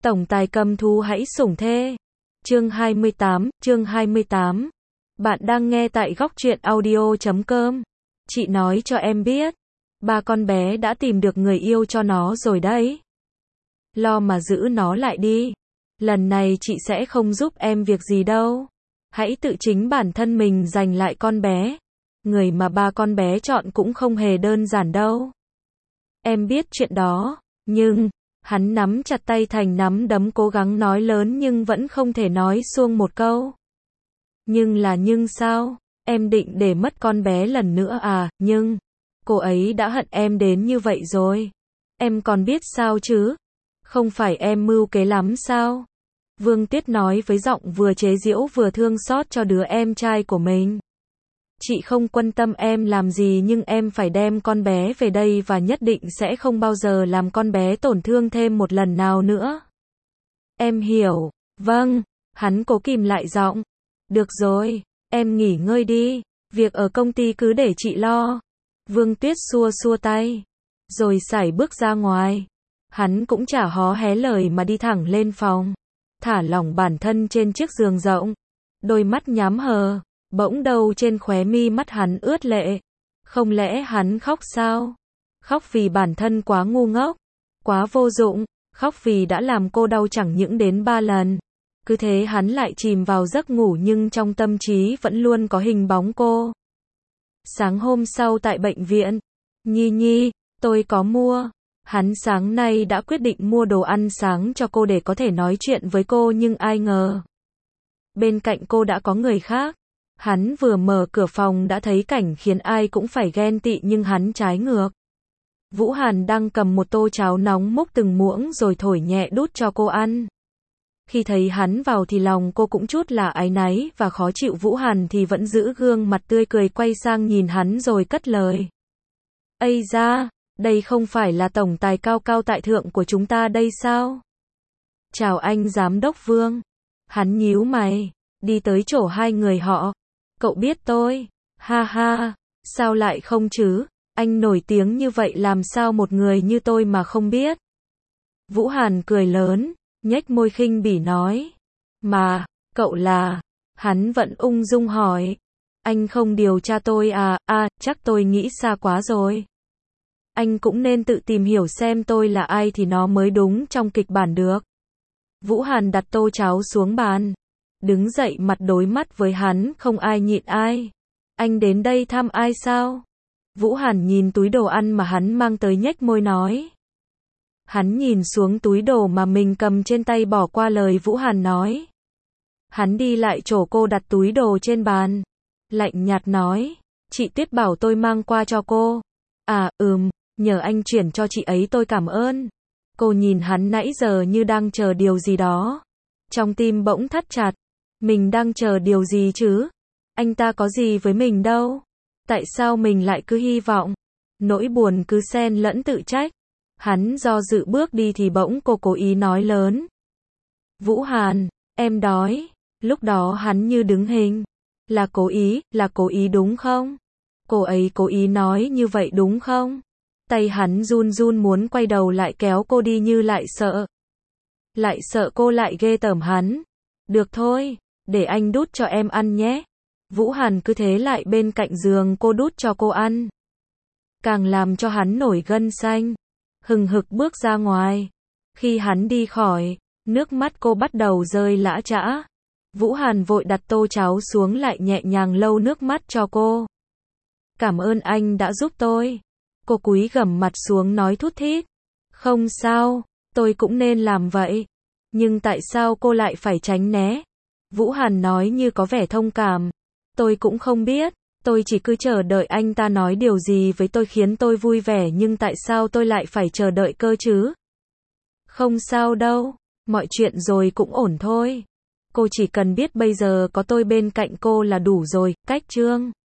Tổng tài cầm thú hãy sủng thê. Chương 28. Bạn đang nghe tại góc truyện audio.com. Chị nói cho em biết, ba con bé đã tìm được người yêu cho nó rồi đấy. Lo mà giữ nó lại đi. Lần này chị sẽ không giúp em việc gì đâu. Hãy tự chính bản thân mình giành lại con bé. Người mà ba con bé chọn cũng không hề đơn giản đâu. Em biết chuyện đó, nhưng... Hắn nắm chặt tay thành nắm đấm cố gắng nói lớn nhưng vẫn không thể nói xuông một câu. Nhưng sao? Em định để mất con bé lần nữa à? Nhưng, cô ấy đã hận em đến như vậy rồi. Em còn biết sao chứ? Không phải em mưu kế lắm sao? Vương Tuyết nói với giọng vừa chế giễu vừa thương xót cho đứa em trai của mình. Chị không quan tâm em làm gì nhưng em phải đem con bé về đây và nhất định sẽ không bao giờ làm con bé tổn thương thêm một lần nào nữa. Em hiểu, vâng, hắn cố kìm lại giọng. Được rồi, em nghỉ ngơi đi, việc ở công ty cứ để chị lo. Vương Tuyết xua xua tay, rồi sải bước ra ngoài. Hắn cũng chả hó hé lời mà đi thẳng lên phòng, thả lỏng bản thân trên chiếc giường rộng, đôi mắt nhắm hờ. Bỗng đâu trên khóe mi mắt hắn ướt lệ. Không lẽ hắn khóc sao? Khóc vì bản thân quá ngu ngốc, quá vô dụng, khóc vì đã làm cô đau chẳng những đến 3 lần. Cứ thế hắn lại chìm vào giấc ngủ nhưng trong tâm trí vẫn luôn có hình bóng cô. Sáng hôm sau tại bệnh viện, Nhi, tôi có mua. Hắn sáng nay đã quyết định mua đồ ăn sáng cho cô để có thể nói chuyện với cô nhưng ai ngờ. Bên cạnh cô đã có người khác. Hắn vừa mở cửa phòng đã thấy cảnh khiến ai cũng phải ghen tị nhưng hắn trái ngược. Vũ Hàn đang cầm một tô cháo nóng múc từng muỗng rồi thổi nhẹ đút cho cô ăn. Khi thấy hắn vào thì lòng cô cũng chút là áy náy và khó chịu. Vũ Hàn thì vẫn giữ gương mặt tươi cười quay sang nhìn hắn rồi cất lời. Ây da, đây không phải là tổng tài cao cao tại thượng của chúng ta đây sao? Chào anh giám đốc Vương. Hắn nhíu mày, đi tới chỗ hai người họ. Cậu biết tôi, ha ha, sao lại không chứ, anh nổi tiếng như vậy làm sao một người như tôi mà không biết. Vũ Hàn cười lớn, nhếch môi khinh bỉ nói, mà, cậu là, hắn vẫn ung dung hỏi, anh không điều tra tôi à, chắc tôi nghĩ xa quá rồi. Anh cũng nên tự tìm hiểu xem tôi là ai thì nó mới đúng trong kịch bản được. Vũ Hàn đặt tô cháo xuống bàn. Đứng dậy mặt đối mắt với hắn, không ai nhịn ai. Anh đến đây thăm ai sao? Vũ Hàn nhìn túi đồ ăn mà hắn mang tới nhếch môi nói. Hắn nhìn xuống túi đồ mà mình cầm trên tay bỏ qua lời Vũ Hàn nói. Hắn đi lại chỗ cô đặt túi đồ trên bàn. Lạnh nhạt nói, chị Tuyết bảo tôi mang qua cho cô. À, nhờ anh chuyển cho chị ấy tôi cảm ơn. Cô nhìn hắn nãy giờ như đang chờ điều gì đó. Trong tim bỗng thắt chặt. Mình đang chờ điều gì chứ? Anh ta có gì với mình đâu? Tại sao mình lại cứ hy vọng? Nỗi buồn cứ xen lẫn tự trách. Hắn do dự bước đi thì bỗng cô cố ý nói lớn. Vũ Hàn, em đói. Lúc đó hắn như đứng hình. Là cố ý đúng không? Cô ấy cố ý nói như vậy đúng không? Tay hắn run run muốn quay đầu lại kéo cô đi như lại sợ. Lại sợ cô lại ghê tởm hắn. Được thôi, để anh đút cho em ăn nhé. Vũ Hàn cứ thế lại bên cạnh giường cô đút cho cô ăn. Càng làm cho hắn nổi gân xanh. Hừng hực bước ra ngoài. Khi hắn đi khỏi, nước mắt cô bắt đầu rơi lã chã. Vũ Hàn vội đặt tô cháo xuống lại nhẹ nhàng lau nước mắt cho cô. Cảm ơn anh đã giúp tôi. Cô cúi gằm mặt xuống nói thút thít. Không sao, tôi cũng nên làm vậy. Nhưng tại sao cô lại phải tránh né? Vũ Hàn nói như có vẻ thông cảm. Tôi cũng không biết, tôi chỉ cứ chờ đợi anh ta nói điều gì với tôi khiến tôi vui vẻ nhưng tại sao tôi lại phải chờ đợi cơ chứ? Không sao đâu, mọi chuyện rồi cũng ổn thôi. Cô chỉ cần biết bây giờ có tôi bên cạnh cô là đủ rồi, cách chương.